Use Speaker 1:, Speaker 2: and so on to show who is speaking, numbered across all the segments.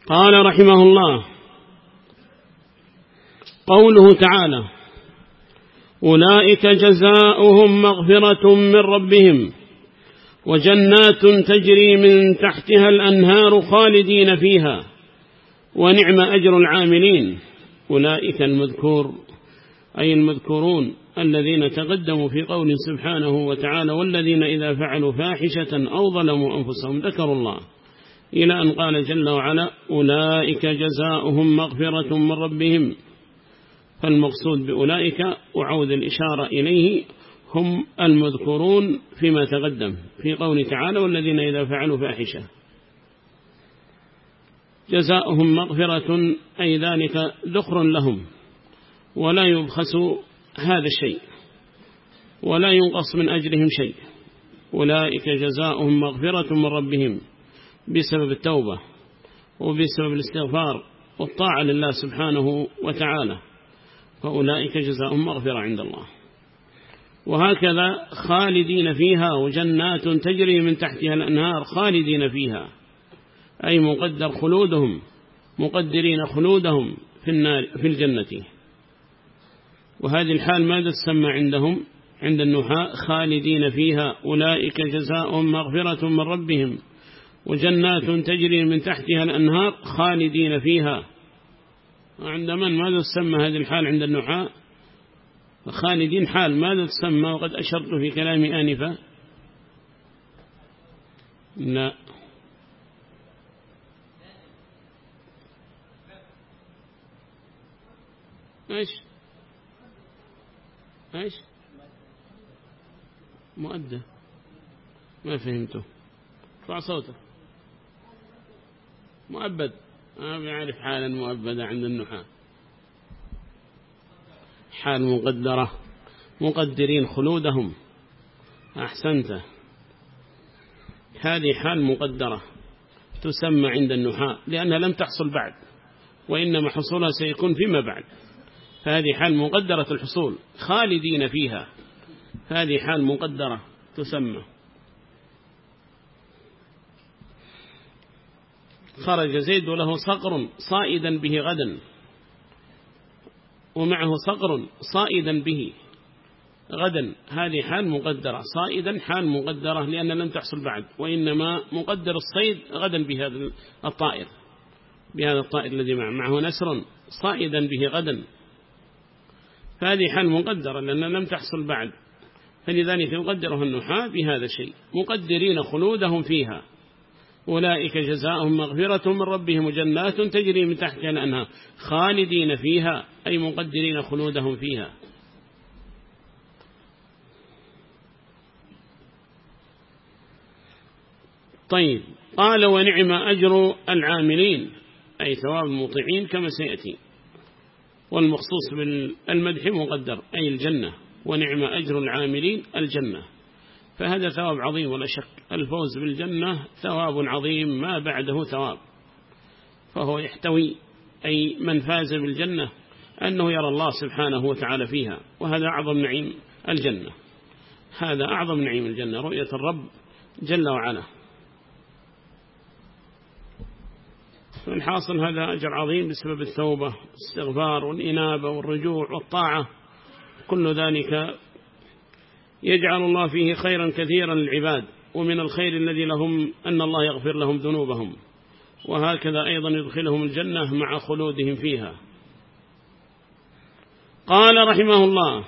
Speaker 1: قال رحمه الله: قوله تعالى: أولئك جزاؤهم مغفرة من ربهم وجنات تجري من تحتها الأنهار خالدين فيها ونعم أجر العاملين. أولئك المذكور أي المذكورون الذين تقدموا في قول سبحانه وتعالى: والذين إذا فعلوا فاحشة أو ظلموا أنفسهم ذكروا الله، إلى أن قال جل وعلا: أولئك جزاؤهم مغفرة من ربهم. فالمقصود بأولئك وعود الإشارة إليه هم المذكورون فيما تقدم في قول تعالى: والذين إذا فعلوا فاحشة. جزاؤهم مغفرة أي ذلك ذخر لهم، ولا يبخس هذا الشيء ولا ينقص من أجرهم شيء. أولئك جزاؤهم مغفرة من ربهم بسبب التوبة وبسبب الاستغفار والطاعة لله سبحانه وتعالى، فأولئك جزاؤهم مغفرة عند الله. وهكذا خالدين فيها وجنات تجري من تحتها الأنهار خالدين فيها أي مقدر خلودهم، مقدرين خلودهم في النار في الجنة. وهذه الحال ماذا تسمى عندهم عند النحاة؟ خالدين فيها. أولئك جزاؤهم مغفرة من ربهم وجنات تجري من تحتها الأنهار خالدين فيها. عند من ماذا تسمى هذه الحال عند النحاة؟ خالدين حال ماذا تسمى؟ وقد أشرت في كلامي آنفا. لا، ايش مؤدى؟ ما فهمته. ارفع صوتك. مؤبد. ما بيعرف حالا مؤبدة عند النحاة. حال مقدرة، مقدرين خلودهم. أحسنت، هذه حال مقدرة تسمى عند النحاة لأنها لم تحصل بعد، وإنما حصولها سيكون فيما بعد. فهذه حال مقدرة الحصول خالدين فيها، هذه حال مقدرة تسمى. خرج زيد وله صقر صائدا به غدا، ومعه صقر صائدا به غدا، هذه حال مقدرة. صائدا حال مقدرة لأن لم تحصل بعد، وإنما مقدر الصيد غدا بهذا الطائر، بهذا الطائر الذي معه نسر صائدا به غدا، فهذه حال مقدرة لأن لم تحصل بعد، فلذلك يقدرها النحاة بهذا الشيء. مقدرين خلودهم فيها. أولئك جزاؤهم مغفرة من ربهم وجنات تجري من تحتها الأنهار خالدين فيها أي مقدرين خلودهم فيها. طيب، قال: ونعم أجر العاملين أي ثواب المطيعين كما سيأتي. والمخصوص بالمدح مقدر أي الجنة، ونعم أجر العاملين الجنة، فهذا ثواب عظيم ولا شك. الفوز بالجنة ثواب عظيم ما بعده ثواب، فهو يحتوي أي من فاز بالجنة أنه يرى الله سبحانه وتعالى فيها، وهذا أعظم نعيم الجنة، هذا أعظم نعيم الجنة، رؤية الرب جل وعلا. فالحاصل هذا أجر عظيم بسبب التوبة والاستغفار والإنابة والرجوع والطاعة، كل ذلك يجعل الله فيه خيرا كثيرا للعباد. ومن الخير الذي لهم أن الله يغفر لهم ذنوبهم، وهكذا أيضا يدخلهم الجنة مع خلودهم فيها. قال رحمه الله: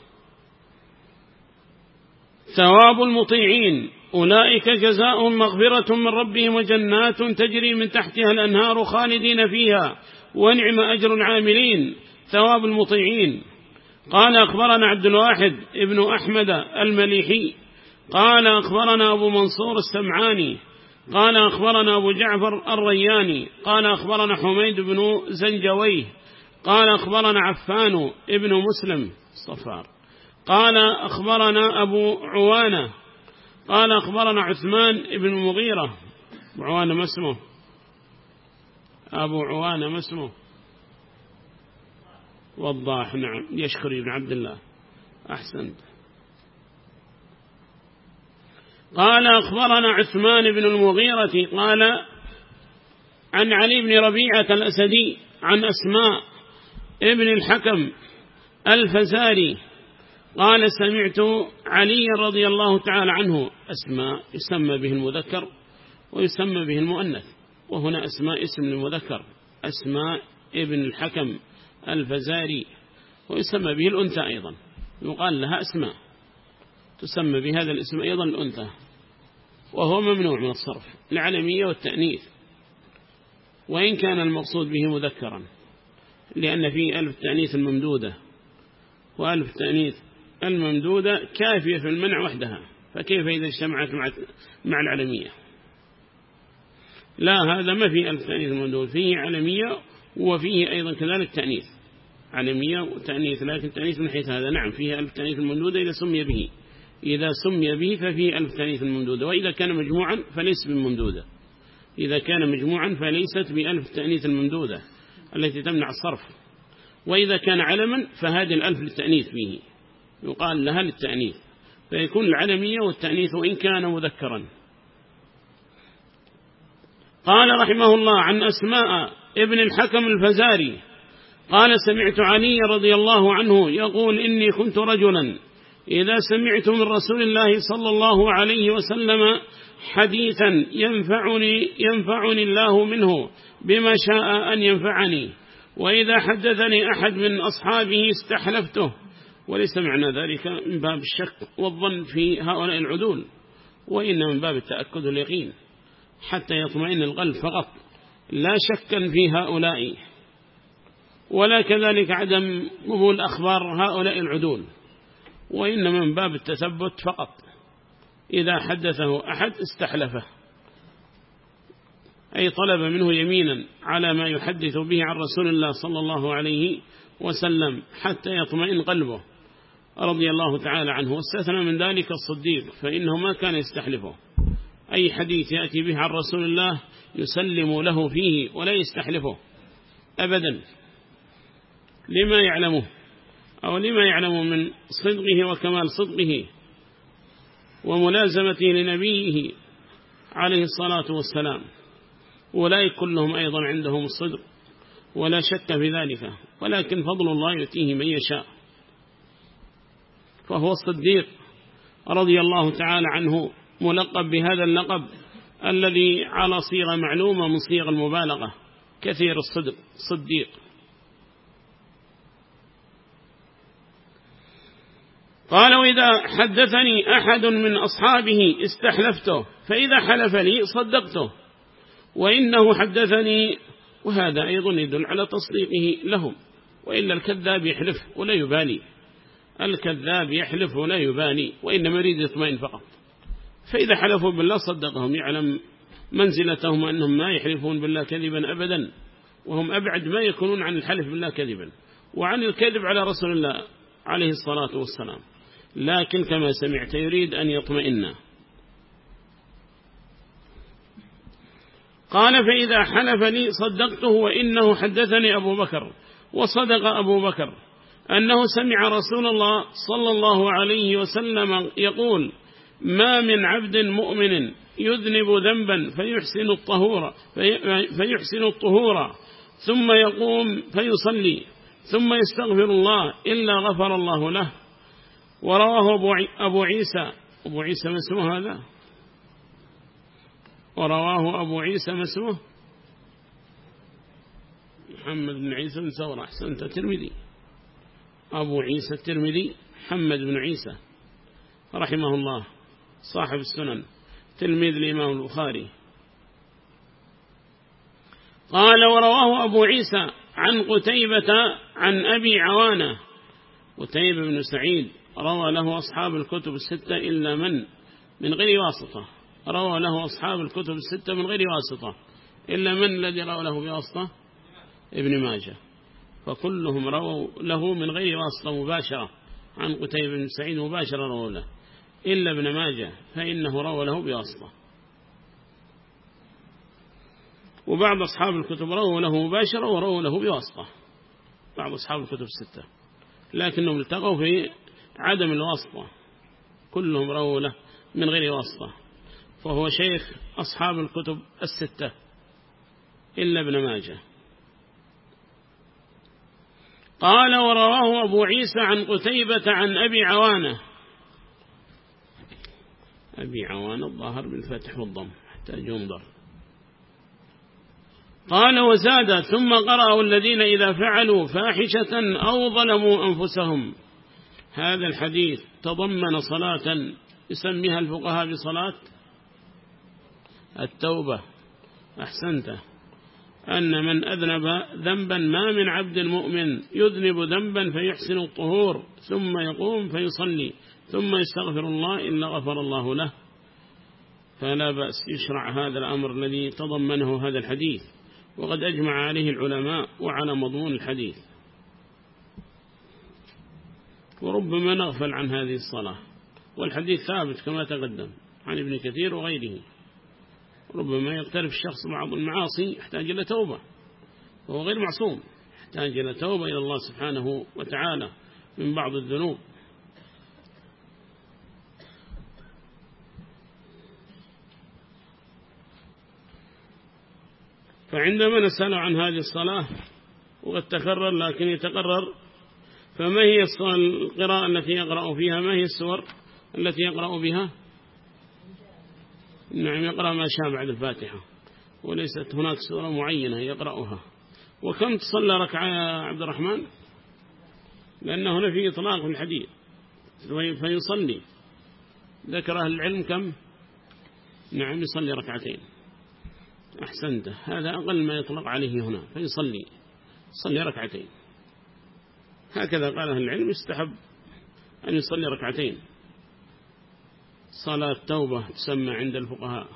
Speaker 1: ثواب المطيعين أولئك جزاؤهم مغفرة من ربهم وجنات تجري من تحتها الأنهار خالدين فيها ونعم أجر العاملين. ثواب المطيعين. قال: أخبرنا عبد الواحد ابن أحمد المليحي قال: أخبرنا أبو منصور السمعاني قال: أخبرنا أبو جعفر الرياني قال: أخبرنا حميد بن زنجويه قال: أخبرنا عفان ابن مسلم الصفار قال: أخبرنا أبو عوانة قال: أخبرنا عثمان ابن المغيرة. أبو عوانة ما اسمه؟ أبو عوانة ما اسمه؟ وضاح. نعم، يشكري بن عبد الله. أحسنت. قال: أخبرنا عثمان بن المغيرة قال: عن علي بن ربيعة الأسدي عن أسماء ابن الحكم الفزاري قال سمعت علي رضي الله تعالى عنه. أسماء يسمى به المذكر ويسمى به المؤنث، وهنا أسماء اسم المذكر، أسماء ابن الحكم الفزاري، ويسمى به الأنثى أيضا، يقال لها أسماء، تسمى بهذا الاسم أيضا الأنثى، وهو ممنوع من الصرف العلمية والتأنيث، وإن كان المقصود به مذكرا، لأن فيه ألف التأنيث الممدودة، وألف التأنيث الممدودة كافية في المنع وحدها، فكيف إذا اجتمعت مع العلمية؟ لا، هذا ما فيه ألف التأنيث الممدودة، فيه علمية وفيه أيضا كذلك تأنيث، علمية وتأنيث، لكن تأنيث من حيث هذا نعم فيه ألف التأنيث الممدودة إذا سمي به، إذا سمي به ففيه ألف التأنيث الممدودة، وإذا كان مجموعا فليس بممدودة، إذا كان مجموعا فليست بألف التأنيث الممدودة التي تمنع الصرف، وإذا كان علما فهذه الألف للتأنيث فيه، يقال لها للتأنيث، فيكون العلمية والتأنيث وإن كان مذكرا. قال رحمه الله عن أسماء ابن الحكم الفزاري قال سمعت علي رضي الله عنه يقول إني كنت رجلا إذا سمعت من رسول الله صلى الله عليه وسلم حديثا ينفعني الله منه بما شاء أن ينفعني، وإذا حدثني أحد من أصحابه استحلفته. وليس معنى ذلك من باب الشك والظن في هؤلاء العدول، وإن من باب التأكد واليقين حتى يطمئن القلب فقط، لا شكا في هؤلاء، ولا كذلك عدم قبول أخبار هؤلاء العدول، وإنما من باب التثبت فقط. إذا حدثه أحد استحلفه، أي طلب منه يمينا على ما يحدث به عن رسول الله صلى الله عليه وسلم حتى يطمئن قلبه رضي الله تعالى عنه. واستثنى من ذلك الصديق، فإنه ما كان يستحلفه، أي حديث يأتي به عن رسول الله يسلم له فيه ولا يستحلفه أبدا، لما يعلمه أو لما يعلم من صدقه وكمال صدقه وملازمته لنبيه عليه الصلاة والسلام. أولئك كلهم أيضا عندهم الصدق ولا شك في ذلك، ولكن فضل الله يؤتيه من يشاء. فهو الصديق رضي الله تعالى عنه ملقب بهذا اللقب الذي على صيغة معلومة من صيغ المبالغة، كثير الصدق، صديق. قال وإذا حدثني أحد من أصحابه استحلفته، فإذا حلف لي صدقته، وإنه حدثني. وهذا أيضا يدل على تصديقه لهم، وإلا الكذاب يحلف ولا يبالي، الكذاب يحلف ولا يبالي، وإنما يريد يطمئن فقط. فإذا حلفوا بالله صدقهم، يعلم منزلتهم أنهم ما يحلفون بالله كذبا أبدا، وهم أبعد ما يكونون عن الحلف بالله كذبا وعن الكذب على رسول الله عليه الصلاة والسلام، لكن كما سمعت يريد أن يطمئن. قال فإذا حلف لي صدقته، وإنه حدثني أبو بكر، وصدق أبو بكر أنه سمع رسول الله صلى الله عليه وسلم يقول ما من عبد مؤمن يذنب ذنبا فيحسن الطهور ثم يقوم فيصلي ثم يستغفر الله إلا غفر الله له. ورواه أبو عيسى ما اسمه هذا؟ ورواه أبو عيسى ما اسمه؟ محمد بن عيسى بن ثور، أحسنت، الترمذي، أبو عيسى الترمذي محمد بن عيسى رحمه الله صاحب السنن، تلميذ الإمام البخاري. قال ورواه أبو عيسى عن قتيبة عن أبي عوانة، قتيبة بن سعيد روى له أصحاب الكتب الستة إلا من غير واسطة، روى له أصحاب الكتب الستة من غير واسطة، إلا من الذي روى له بواسطة؟ ابن ماجه، فكلهم رووا له من غير واسطة مباشرة عن قتيبة بن سعيد مباشرة رووا له، إلا ابن ماجه فإنه روى له بواسطة. وبعض أصحاب الكتب رووا له مباشرة ورووا له بواسطة، بعض أصحاب الكتب الستة، لكنهم التقوا في عدم الواسطة، كلهم رووا له من غير واسطة، فهو شيخ أصحاب الكتب الستة. إلا ابن ماجه. قال ورواه أبو عيسى عن قتيبة عن أبي عوانة. أبي عوانة الظاهر بالفتح والضم حتى ينظر. قال وزاد ثم قرأوا الذين إذا فعلوا فاحشة أو ظلموا أنفسهم. هذا الحديث تضمن صلاة يسميها الفقهاء بصلاة التوبة. أحسنت، أن من أذنب ذنبا ما من عبد مؤمن يذنب ذنبا فيحسن الطهور ثم يقوم فيصلي ثم يستغفر الله إلا غفر الله له. فلا بأس يشرع هذا الأمر الذي تضمنه هذا الحديث، وقد أجمع عليه العلماء وعلى مضمون الحديث. وربما نغفل عن هذه الصلاة، والحديث ثابت كما تقدم عن ابن كثير وغيره. ربما يقترف الشخص بعض المعاصي يحتاج إلى توبة، وهو غير معصوم، يحتاج إلى توبة إلى الله سبحانه وتعالى من بعض الذنوب. فعندما نسأل عن هذه الصلاة وقد تكرر لكن يتقرر، فما هي القراءة التي يقرأ فيها؟ ما هي السور التي يقرأ بها؟ نعم، يقرأ ما شاء بعد الفاتحة، وليست هناك سورة معينة يقرأها. وكم تصلى ركعة يا عبد الرحمن؟ لأنه هنا في إطلاق في الحديث فيصلي، ذكر أهل العلم كم؟ نعم، يصلي ركعتين. أحسنت، هذا أقل ما يطلق عليه هنا، فيصلي ركعتين. هكذا قال أهل العلم، يستحب أن يصلي ركعتين. صلاة توبة تسمى عند الفقهاء.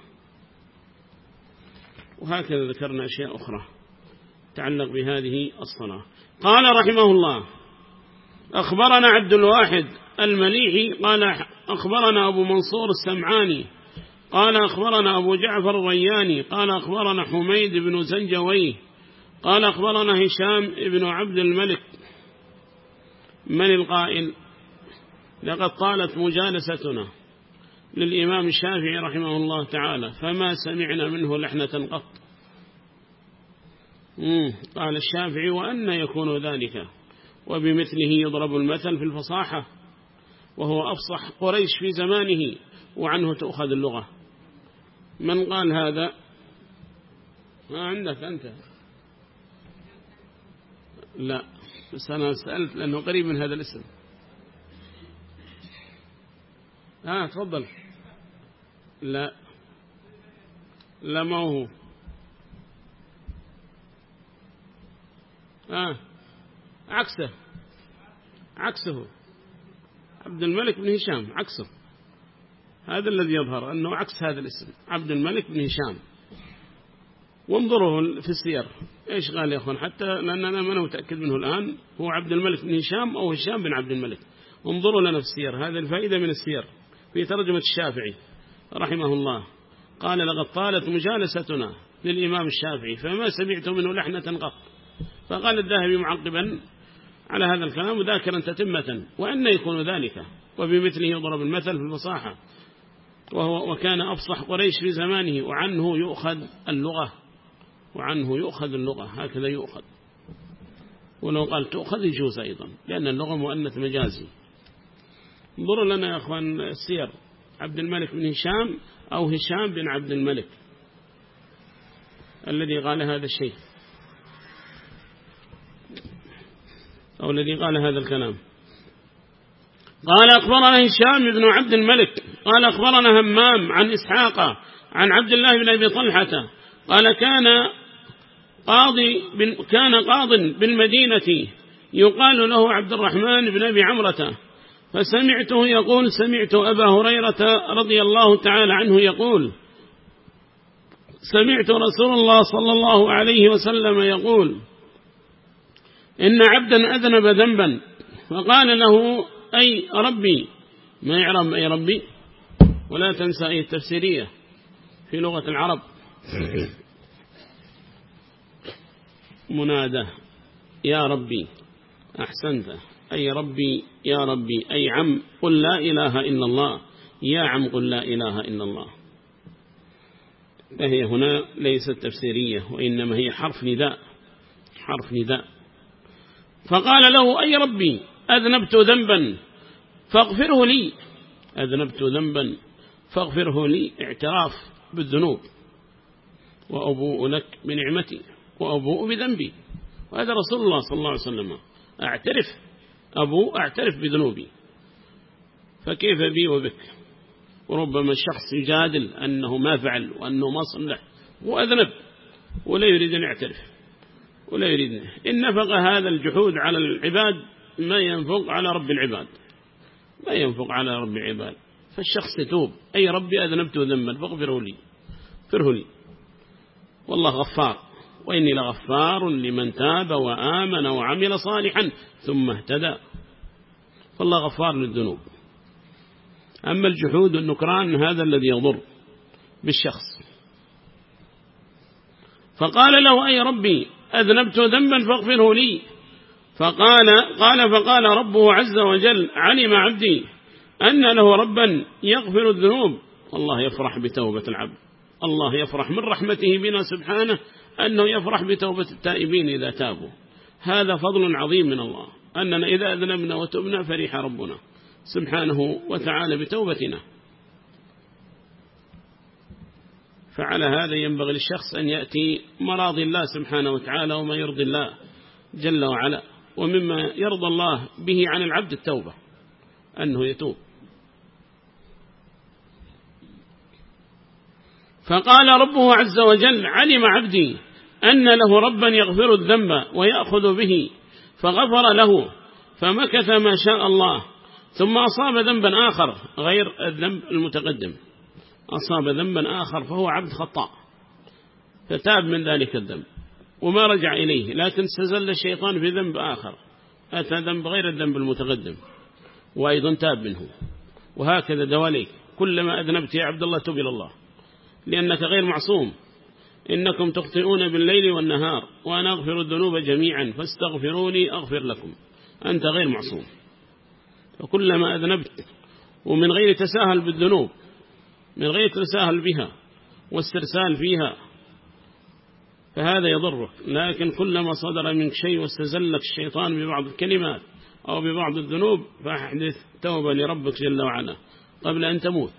Speaker 1: وهكذا ذكرنا أشياء أخرى تعلق بهذه الصلاة. قال رحمه الله: أخبرنا عبد الواحد المليحي قال أخبرنا أبو منصور السمعاني قال أخبرنا أبو جعفر الرياني قال أخبرنا حميد بن زنجويه قال أخبرنا هشام بن عبد الملك. من القائل؟ لقد طالت مجالستنا للإمام الشافعي رحمه الله تعالى فما سمعنا منه لحنة قط. قال الشافعي: وأن يكون ذلك وبمثله يضرب المثل في الفصاحة، وهو أفصح قريش في زمانه وعنه تأخذ اللغة. من قال هذا؟ ما عندك أنت؟ لا، بس أنا سألت لأنه قريب من هذا الاسم. تفضل. لا ما هو. عكسه عبد الملك بن هشام، عكسه. هذا الذي يظهر أنه عكس هذا الاسم، عبد الملك بن هشام. وانظروا في السير إيش قال يا أخوان، حتى لأننا ما متأكد منه الآن هو عبد الملك بن هشام أو هشام بن عبد الملك. انظروا لنا في السير، هذه الفائدة من السير في ترجمة الشافعي رحمه الله. قال: لقد طالت مجالستنا للإمام الشافعي فما سمعت منه لحنة قط. فقال الذهبي معقبا على هذا الكلام ذاكرا تتمة: وأن يكون ذلك وبمثله يضرب المثل في الفصاحة، وكان أفصح قريش في زمانه وعنه يؤخذ اللغة، هكذا يؤخذ. ولو قال تؤخذ يجوز أيضا، لأن اللغة مؤنث مجازي. انظروا لنا يا أخوان السير، عبد الملك بن هشام أو هشام بن عبد الملك الذي قال هذا الشيء أو الذي قال هذا الكلام. قال: أخبرنا هشام بن عبد الملك قال أخبرنا همام عن إسحاق عن عبد الله بن أبي طلحة قال كان قاض بالمدينة يقال له عبد الرحمن بن أبي عمرة، فسمعته يقول: سمعت أبا هريرة رضي الله تعالى عنه يقول: سمعت رسول الله صلى الله عليه وسلم يقول: إن عبدا أذنب ذنبا فقال له: أي ربي، ما يعلم أي ربي، ولا تنسى أي التفسيرية في لغة العرب منادى يا ربي. أحسنت، أي ربي يا ربي، أي عم قل لا إله إلا الله، يا عم قل لا إله إلا الله. فهي هنا ليست تفسيرية، وإنما هي حرف نداء، حرف نداء. فقال له أي ربي أذنبت ذنبا فاغفره لي، أذنبت ذنبا فاغفره لي، اعتراف بالذنوب، وأبوء لك بنعمتي وأبوء بذنبي. وهذا رسول الله صلى الله عليه وسلم، أعترف بذنوبي، فكيف بي وبك؟ وربما الشخص يجادل أنه ما فعل وأنه ما صلح وأذنب ولا يريد أن يعترف ولا يريد. إن نفق هذا الجحود على العباد ما ينفق على رب العباد، ما ينفق على رب العباد. فالشخص يتوب، أي ربي أذنبت ذنبا فاغفره لي، والله غفار، وإني لغفار لمن تاب وآمن وعمل صالحا ثم اهتدى. فالله غفار للذنوب. أما الجحود والنكران هذا الذي يضر بالشخص. فقال له أي ربي أذنبت ذنبا فاغفره لي. فقال ربه عز وجل علم عبدي أن له ربا يغفر الذنوب. الله يفرح بتوبة العبد، الله يفرح من رحمته بنا سبحانه أنه يفرح بتوبة التائبين إذا تابوا. هذا فضل عظيم من الله، أننا إذا أذنبنا وتبنا فرح ربنا سبحانه وتعالى بتوبتنا. فعلى هذا ينبغي للشخص أن يأتي مراضي الله سبحانه وتعالى وما يرضي الله جل وعلا. ومما يرضى الله به عن العبد التوبة، أنه يتوب. فقال ربه عز وجل علم عبدي أن له ربا يغفر الذنب ويأخذ به، فغفر له، فمكث ما شاء الله، ثم أصاب ذنبا آخر غير الذنب المتقدم، أصاب ذنبا آخر فهو عبد خطاء، فتاب من ذلك الذنب وما رجع إليه، لكن استزل الشيطان في ذنب آخر، أتى ذنب غير الذنب المتقدم وأيضا تاب منه. وهكذا دواليك، كلما أذنبت يا عبد الله تب إلى الله، لأنك غير معصوم. إنكم تخطئون بالليل والنهار وأنا أغفر الذنوب جميعا فاستغفروني أغفر لكم. أنت غير معصوم، فكلما أذنبت ومن غير تساهل بالذنوب، من غير تساهل بها واسترسال فيها، فهذا يضرك. لكن كلما صدر منك شيء واستزلك الشيطان ببعض الكلمات أو ببعض الذنوب، فاحدث توبة لربك جل وعلا قبل أن تموت.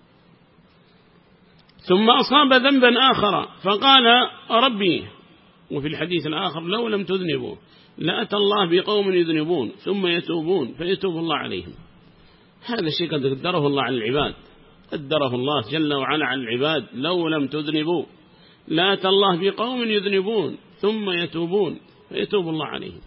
Speaker 1: ثم أصاب ذنبا آخر فقال ربي، وفي الحديث الآخر لو لم تذنبوا لأتى الله بقوم يذنبون ثم يتوبون فيتوب الله عليهم. هذا شيء قد قدره الله على العباد، قدره الله جل وعلا على العباد. لو لم تذنبوا لأتى الله بقوم يذنبون ثم يتوبون فيتوب الله عليهم.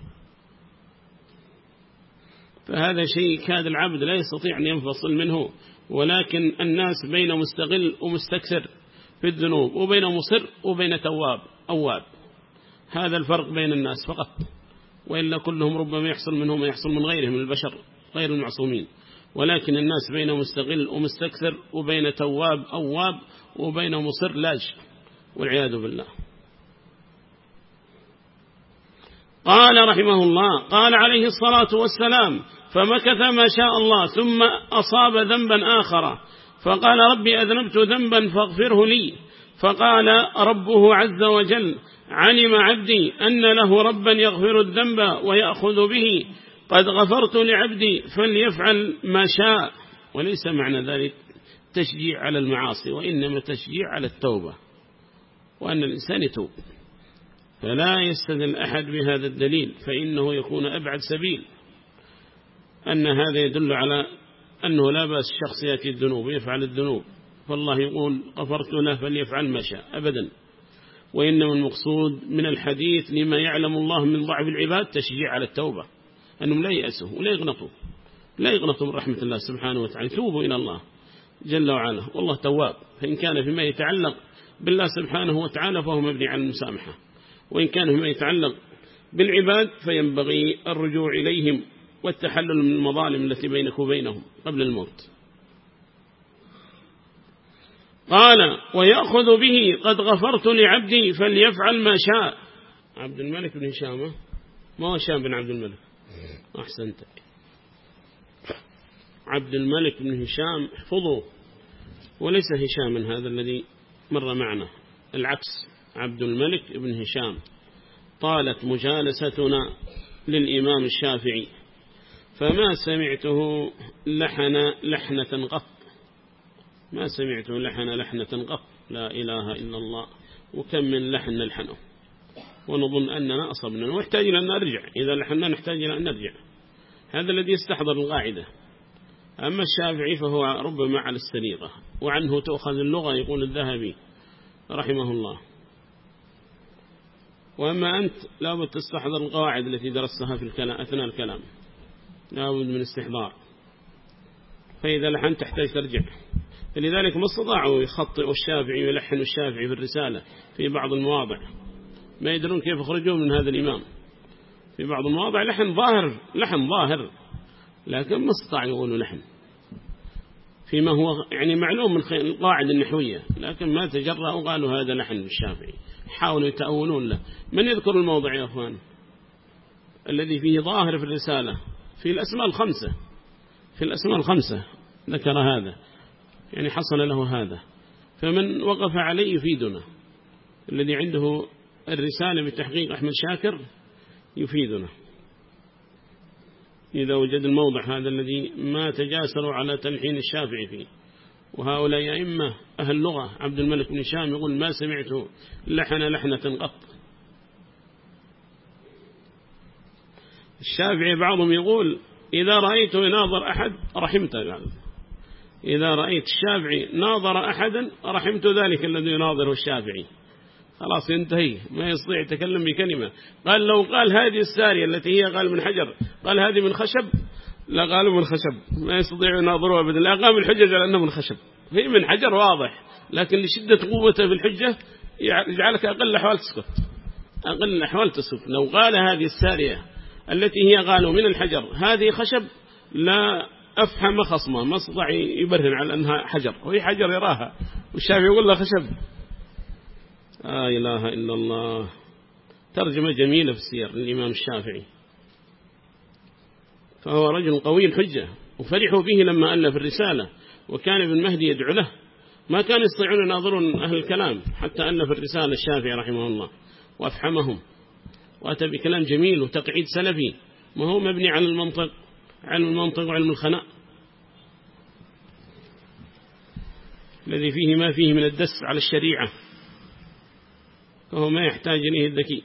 Speaker 1: فهذا شيء كاد العبد لا يستطيع أن ينفصل منه. ولكن الناس بين مستغل ومستكثر في الذنوب، وبين مصر وبين تواب أواب، هذا الفرق بين الناس فقط. وإلا كلهم ربما يحصل منهم ما يحصل من غيرهم من البشر غير المعصومين. ولكن الناس بين مستغل ومستكثر، وبين تواب أواب، وبين مصر لاج، والعياذ بالله. قال رحمه الله، قال عليه الصلاة والسلام فمكث ما شاء الله ثم أصاب ذنبا آخر فقال ربي أذنبت ذنبا فاغفره لي. فقال ربه عز وجل علم عبدي أن له ربا يغفر الذنب ويأخذ به، قد غفرت لعبدي فليفعل ما شاء. وليس معنى ذلك تشجيع على المعاصي، وإنما تشجيع على التوبة، وأن الإنسان يتوب. فلا يستدل أحد بهذا الدليل، فإنه يكون أبعد سبيل. أن هذا يدل على أنه لا بأس الشخص يأتي الذنوب ويفعل الذنوب فالله يقول غفرت له فليفعل ما شاء، أبدا. وإنما المقصود من الحديث لما يعلم الله من ضعف العباد تشجيع على التوبة، أنهم لا يأسوا ولا يغنطوا من رحمة الله سبحانه وتعالى، توبوا إلى الله جل وعلا، والله تواب. فإن كان فيما يتعلق بالله سبحانه وتعالى فهو مبني على المسامحة، وإن كان فيما يتعلق بالعباد فينبغي الرجوع إليهم والتحلل من المظالم التي بينك وبينهم قبل الموت. قال ويأخذ به قد غفرت لعبدي فليفعل ما شاء. عبد الملك بن هشام، ما هو هشام بن عبد الملك، أحسنتك، عبد الملك بن هشام احفظه، وليس هشاما هذا الذي مر معنا العكس، عبد الملك بن هشام طالت مجالستنا للإمام الشافعي فما سمعته لحن لحنة قط، ما سمعته لحن لحنة قط، لا إله إلا الله. وكم من لحن نلحنه ونظن أننا أصبنا ونحتاج إلى أن نرجع، إذا لحنا نحتاج إلى أن نرجع. هذا الذي يستحضر القاعدة. أما الشافعي فهو ربما على السريرة، وعنه تأخذ اللغة يقول الذهبي رحمه الله. وأما أنت لابد تستحضر القواعد التي درستها في الكلام أثناء الكلام، لابد من استحضار، فإذا لحن تحتاج ترجع. فلذلك ما استطاعوا يخطئوا الشافعي ويلحنوا الشافعي في الرسالة في بعض المواضع، ما يدرون كيف يخرجون من هذا الإمام. في بعض المواضع لحن ظاهر لكن ما استطاعوا يقولوا لحن فيما هو يعني معلوم من القاعدة النحوية، لكن ما تجرأوا وقالوا هذا لحن الشافعي، حاولوا يتأولون له. من يذكر الموضع يا أخوان الذي فيه ظاهر في الرسالة؟ في الأسماء الخمسة، في الأسماء الخمسة ذكر هذا، يعني حصل له هذا. فمن وقف عليه يفيدنا، الذي عنده الرسالة بتحقيق أحمد شاكر يفيدنا إذا وجد الموضع هذا الذي ما تجاسروا على تلحين الشافعي فيه. وهؤلاء أئمة أهل اللغة، عبد الملك بن هشام يقول ما سمعت لحن لحنة قط. الشافعي بعضهم يقول إذا رأيت يناظر أحد رحمته، إذا رأيت الشافعي ناظر أحدا رحمت ذلك الذي يناظره الشافعي، خلاص ينتهي، ما يستطيع يتكلم بكلمة. قال لو قال هذه السارية التي هي قال من حجر، قال هذه من خشب، لا قالوا من خشب، ما يستطيع يناظرها أبدا، لا قام الحجة على أنه من خشب، هي من حجر واضح، لكن لشدة قوته في الحجة يجعلك أقل الأحوال تسكت، أقل الأحوال تسكت. لو قال هذه السارية التي هي قالوا من الحجر هذه خشب، لا أفهم خصمه، ما استطاع يبرهن على أنها حجر، وهي حجر يراها، والشافعي يقول له خشب. إله إلا الله. ترجمة جميلة في السير للإمام الشافعي، فهو رجل قوي الحجة، وفرحوا به لما ألف الرسالة، وكان ابن مهدي يدعو له، ما كان يستطيعون يناظرون أهل الكلام حتى ألف الرسالة الشافعي رحمه الله وأفحمهم، وأتى بكلام جميل وتقعيد سلفي، ما هو مبني على المنطق، علم المنطق وعلم الخناء الذي فيه ما فيه من الدس على الشريعة، فهو ما يحتاج إليه الذكي.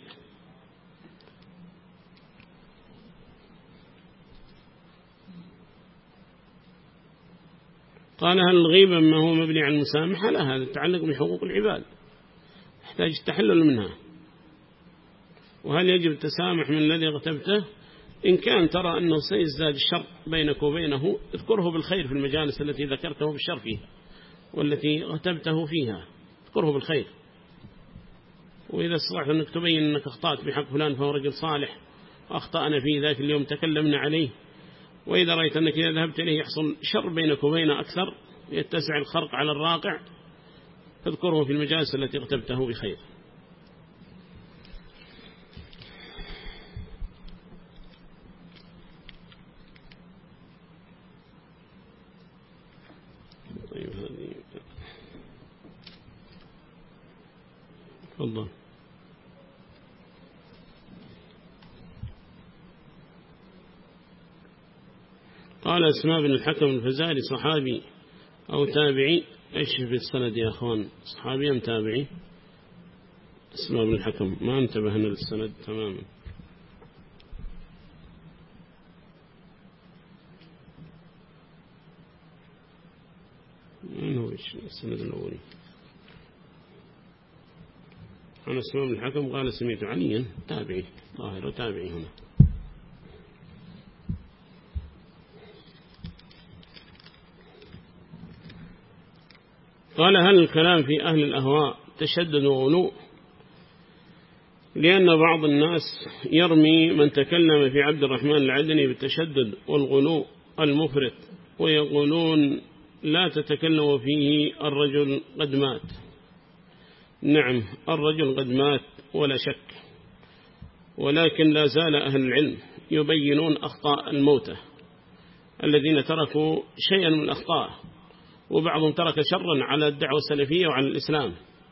Speaker 1: قال هل الغيبة ما هو مبني على المسامحة؟ لا، هذا يتعلق بحقوق العباد، يحتاج التحلل منها. وهل يجب التسامح من الذي اغتبته؟ إن كان ترى أنه سيزداد الشر بينك وبينه اذكره بالخير في المجالس التي ذكرته بالشر فيها والتي اغتبته فيها، اذكره بالخير. وإذا استطعت أنك تبين أنك أخطأت بحق فلان فهو رجل صالح، أخطأنا في ذاك اليوم تكلمنا عليه، وإذا رأيت أنك إذا ذهبت إليه يحصل شر بينك وبينه أكثر، يتسع الخرق على الراقع، فاذكره في المجالس التي اغتبته بخير. طيب هذه تفضل. قال أسماء بن الحكم الفزاري صحابي أو تابعي؟ إيش في السند يا أخوان، صحابي أم تابعي؟ أسماء بن الحكم ما انتبهنا للسند تماما. من هو السند الأولي؟ عن أسماء بن الحكم قال سمعت عليا، تابعي ظاهر تابعي هنا. قال هل الكلام في أهل الأهواء تشدد وغلو؟ لأن بعض الناس يرمي من تكلم في عبد الرحمن العدني بالتشدد والغلو المفرط، ويقولون لا تتكلم فيه الرجل قد مات. نعم الرجل قد مات ولا شك، ولكن لا زال أهل العلم يبينون أخطاء الموتى الذين تركوا شيئا من الأخطاء، وبعضهم ترك شرا على الدعوة السلفية وعلى الإسلام،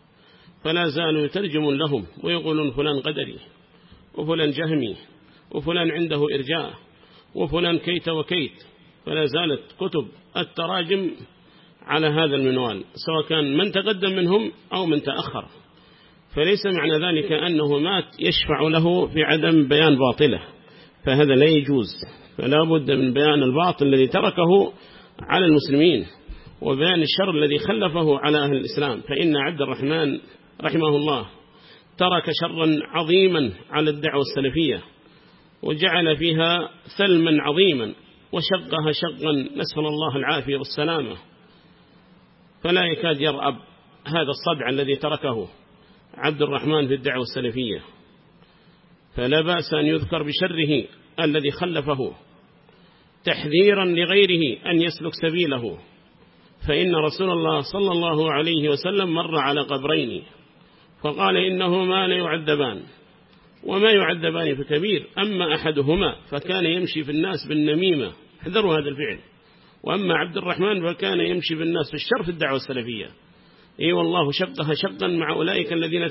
Speaker 1: فلا زالوا يترجمون لهم ويقولون فلان قدري وفلان جهمي وفلان عنده إرجاء وفلان كيت وكيت. فلا زالت كتب التراجم على هذا المنوال سواء كان من تقدم منهم أو من تأخر. فليس معنى ذلك أنه مات يشفع له في عدم بيان باطله، فهذا لا يجوز. فلا بد من بيان الباطل الذي تركه على المسلمين وبيان الشر الذي خلفه على أهل الإسلام. فإن عبد الرحمن رحمه الله ترك شرا عظيما على الدعوة السلفية وجعل فيها ثلما عظيما وشقها شقا، نسأل الله العافية والسلامة. فلا يكاد يرأب هذا الصدع الذي تركه عبد الرحمن في الدعوة السلفية. فلا بأس أن يذكر بشره الذي خلفه تحذيرا لغيره أن يسلك سبيله. فإن رسول الله صلى الله عليه وسلم مر على قبرين فقال إنهما لا يعذبان وما يعذبان في كبير، أما أحدهما فكان يمشي في الناس بالنميمة، احذروا هذا الفعل، وأما عبد الرحمن فكان يمشي بالناس في الشر في الدعوة السلفية. والله شقها شقا مع أولئك الذين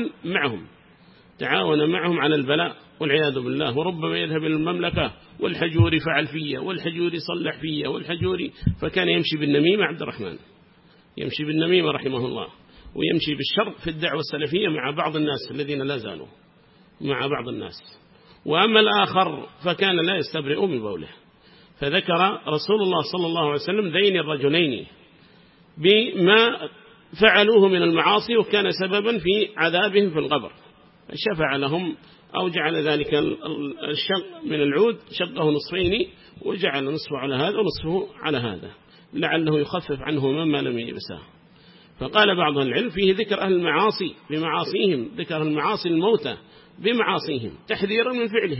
Speaker 1: تعاون معهم على البلاء والعياذ بالله. وربما يذهب إلى المملكة والحجوري فعل فيها والحجوري صلح فيها والحجوري، فكان يمشي بالنميمة عبد الرحمن، يمشي بالنميمة رحمه الله، ويمشي بالشر في الدعوة السلفية مع بعض الناس الذين لا زالوا مع بعض الناس. وأما الآخر فكان لا يستبرئ من بوله. فذكر رسول الله صلى الله عليه وسلم ذين الرجلين بما فعلوه من المعاصي وكان سببا في عذابهم في القبر، شفع لهم أو جعل ذلك الشق من العود شقه نصفين وجعل نصفه على هذا ونصفه على هذا لعله يخفف عنهما ما لم يلبساه. فقال بعض العلم فيه ذكر أهل المعاصي بمعاصيهم، ذكر المعاصي الموتى بمعاصيهم تحذيرا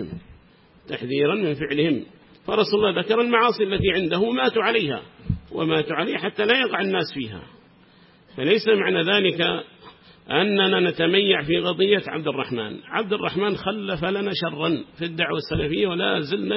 Speaker 1: من فعلهم. فرسول الله ذكر المعاصي التي عنده ماتوا عليها حتى لا يقع الناس فيها. فليس معنى ذلك أننا نتميع في قضية عبد الرحمن خلف لنا شرا في الدعوة السلفية ولا زلنا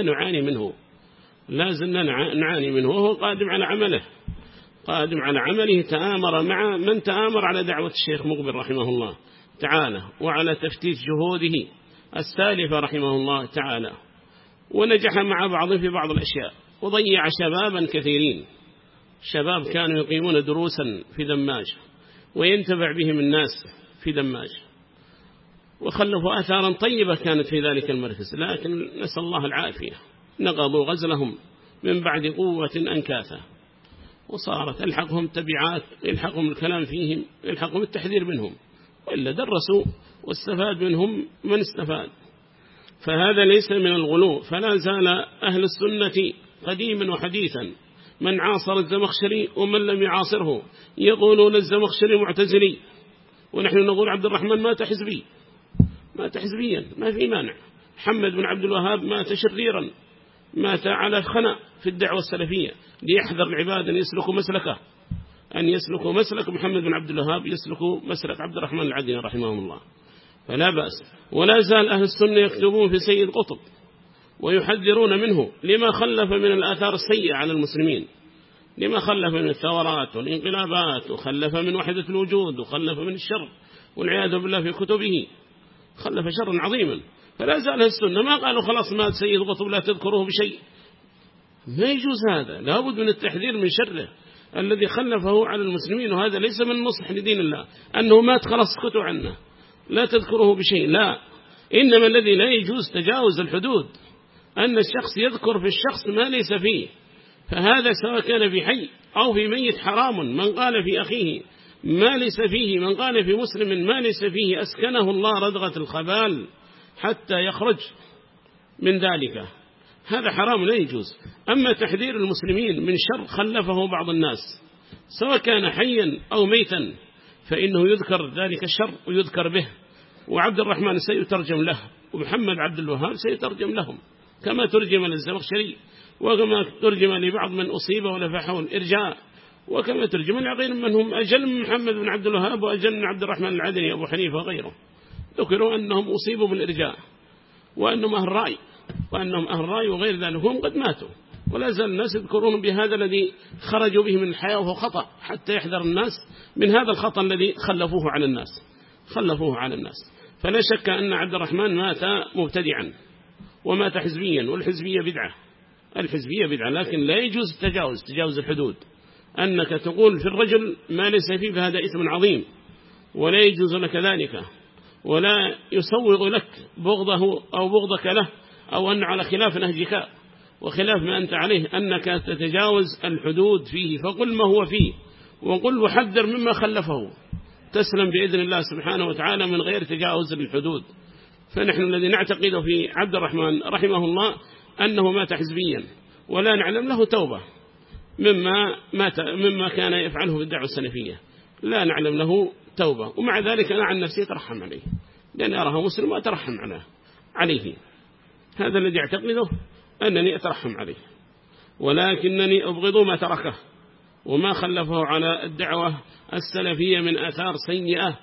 Speaker 1: نعاني منه وهو قادم على عمله تآمر مع من تآمر على دعوة الشيخ مقبل رحمه الله تعالى وعلى تفتيش جهوده السالفة رحمه الله تعالى، ونجح مع بعض في بعض الأشياء وضيع شبابا كثيرين، شباب كانوا يقيمون دروسا في دماج وينتفع بهم الناس في دماج وخلفوا آثارا طيبة كانت في ذلك المركز، لكن نسأل الله العافية نقضوا غزلهم من بعد قوة أنكاثا، وصارت الحقهم تبعات، يلحقهم الكلام فيهم، يلحقهم التحذير منهم، وإلا درسوا واستفاد منهم من استفاد. فهذا ليس من الغلو. فلا زال أهل السنة قديما وحديثا من عاصر الزمخشري ومن لم يعاصره يقولون الزمخشري معتزلي، ونحن نقول عبد الرحمن مات حزبيا ما في مانع. محمد بن عبد الوهاب مات شريرا، مات على خنا في الدعوة السلفية. ليحذر العباد أن يسلكوا مسلك محمد بن عبد الوهاب، يسلكوا مسلك عبد الرحمن العدني رحمه الله. فلا بأس. ولا زال أهل السنة يكتبون في سيد قطب ويحذرون منه لما خلف من الآثار السيئة على المسلمين، لما خلف من الثورات والانقلابات، وخلف من وحدة الوجود، وخلف من الشر والعياذ بالله في كتبه، خلف شرا عظيما. فلا زال أهل السنة ما قالوا خلاص مات سيد قطب لا تذكروه بشيء، ما يجوز هذا، لابد من التحذير من شره الذي خلفه على المسلمين. وهذا ليس من نصح لدين الله أنه مات خلاص اسكتوا عنه لا تذكره بشيء، لا، إنما الذي لا يجوز تجاوز الحدود، أن الشخص يذكر في الشخص ما ليس فيه، فهذا سواء كان في حي أو في ميت حرام. من قال في أخيه ما ليس فيه، من قال في مسلم ما ليس فيه أسكنه الله ردغة الخبال حتى يخرج من ذلك، هذا حرام لا يجوز. أما تحذير المسلمين من شر خلفه بعض الناس سواء كان حيا أو ميتا فإنه يذكر ذلك الشر ويذكر به، وعبد الرحمن سيترجم له، ومحمد عبد الوهاب سيترجم لهم كما ترجم للزمخشري، وكما ترجم لبعض من أصيب ولفحه الإرجاء، وكما ترجم لغير من هم أجل من محمد بن عبد الوهاب وأجل من عبد الرحمن العدني أبو حنيفة وغيره، ذكروا أنهم أصيبوا بالإرجاء وأنهم أهل رأي وغير ذلك، هم قد ماتوا، ولا زال الناس يذكرون بهذا الذي خرجوا به من الحياة وهو خطأ، حتى يحذر الناس من هذا الخطأ الذي خلفوه على الناس. خلفوه على الناس. فلا شك أن عبد الرحمن مات مبتدعا ومات حزبيا، والحزبية بدعة، الحزبية بدعة، لكن لا يجوز تجاوز الحدود، أنك تقول في الرجل ما ليس فيه، فهذا إثم عظيم ولا يجوز لك ذلك، ولا يسوغ لك بغضه أو بغضك له، أو أن على خلاف نهجك وخلاف ما أنت عليه أنك تتجاوز الحدود فيه. فقل ما هو فيه، وقل وحذر مما خلفه، تسلم بإذن الله سبحانه وتعالى من غير تجاوز الحدود. فنحن الذي نعتقد في عبد الرحمن رحمه الله أنه مات حزبيا، ولا نعلم له توبة مما كان يفعله بالدعوة السلفية، لا نعلم له توبة. ومع ذلك أنا عن نفسي أترحم عليه، لأني أراه مسلم وأترحم عليه. هذا الذي أعتقده، أنني أترحم عليه، ولكنني أبغض ما تركه وما خلفه على الدعوة السلفية من آثار سيئة،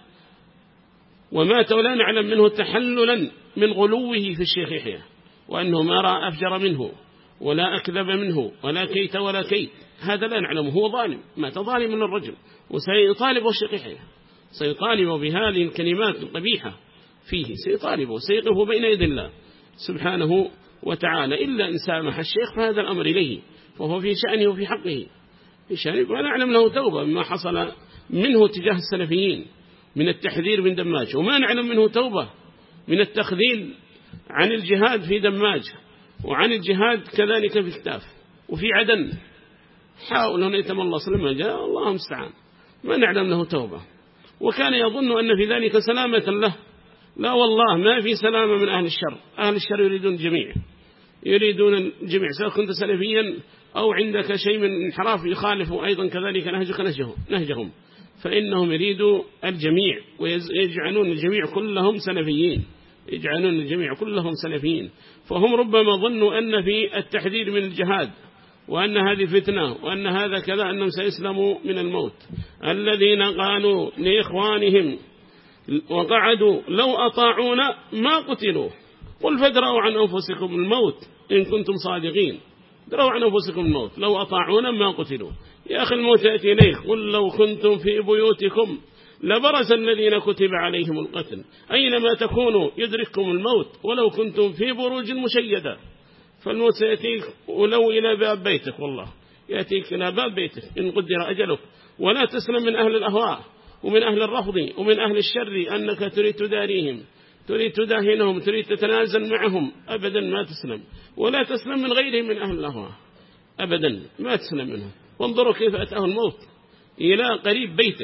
Speaker 1: ومات ولا نعلم منه تحللا من غلوه في الشيخ يحيى، وأنه ما رأى أفجر منه ولا أكذب منه ولا كيت ولا كيت، هذا لا نعلمه. هو ظالم، مات ظالم من الرجل، وسيطالب الشيخ يحيى، سيطالب بهذه الكلمات القبيحة فيه، سيطالب وسيقف بين يد الله سبحانه وتعالى، إلا إن سامح الشيخ فهذا الأمر إليه، فهو في شأنه وفي حقه في شأنه، ولا نعلم له توبة مما حصل منه تجاه السلفيين من التحذير من دماج، وما نعلم منه توبة من التخذيل عن الجهاد في دماج، وعن الجهاد كذلك في الكتاف وفي عدن، حاول أن يتملص لما جاء، الله المستعان، ما نعلم له توبة. وكان يظن أن في ذلك سلامة له، لا والله ما في سلامة من أهل الشر. أهل الشر يريدون الجميع، يريدون الجميع، سواء كنت سلفيا أو عندك شيء من انحراف يخالف أيضا كذلك نهجهم، فإنهم يريدوا الجميع ويجعلون الجميع كلهم سلفيين، يجعلون الجميع كلهم سلفيين. فهم ربما ظنوا أن في التحذير من الجهاد وأن هذه فتنة وأن هذا كذا أنهم سيسلموا من الموت. الذين قالوا لإخوانهم وقعدوا لو أطاعونا ما قتلوا، قل فادروا عن أنفسكم الموت إن كنتم صادقين، دروا عن أنفسكم الموت، لو أطاعونا ما قتلوا. يا أخي الموت يأتي إليك، قل لو كنتم في بيوتكم لبرز الذين كتب عليهم القتل، أينما تكونوا يدرككم الموت ولو كنتم في بروج مشيدة. فالموت سيأتيك ولو إلى باب بيتك، والله يأتيك إلى باب بيتك إن قدر أجلك. ولا تسلم من أهل الأهواء ومن أهل الرفض ومن أهل الشر أنك تريد تداريهم، تريد تداهنهم، تريد تتنازل معهم، أبدا ما تسلم. ولا تسلم من غيرهم من أهل الأهواء، أبدا ما تسلم منهم. وانظروا كيف أتاه الموت إلى قريب بيته،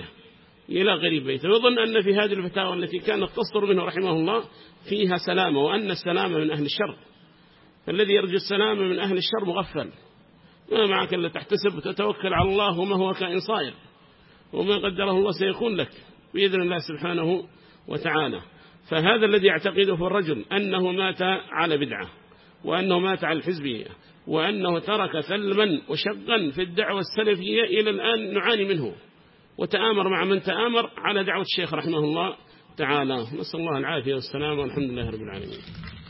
Speaker 1: ويظن أن في هذه الفتاوى التي كانت تصدر منه رحمه الله فيها سلامة، وأن السلامة من أهل الشر. فالذي يرجو السلامة من أهل الشر مغفل، ما معك إلا تحتسب وتتوكل على الله، وما هو كائن صائر، وما قدره الله سيكون لك بإذن الله سبحانه وتعالى. فهذا الذي يعتقده في الرجل أنه مات على بدعة، وأنه مات على الحزبية، وأنه ترك ثلما وشقا في الدعوة السلفية إلى الآن نعاني منه، وتآمر مع من تآمر على دعوة الشيخ رحمه الله تعالى. نسأل الله العافية والسلام، والحمد لله رب العالمين.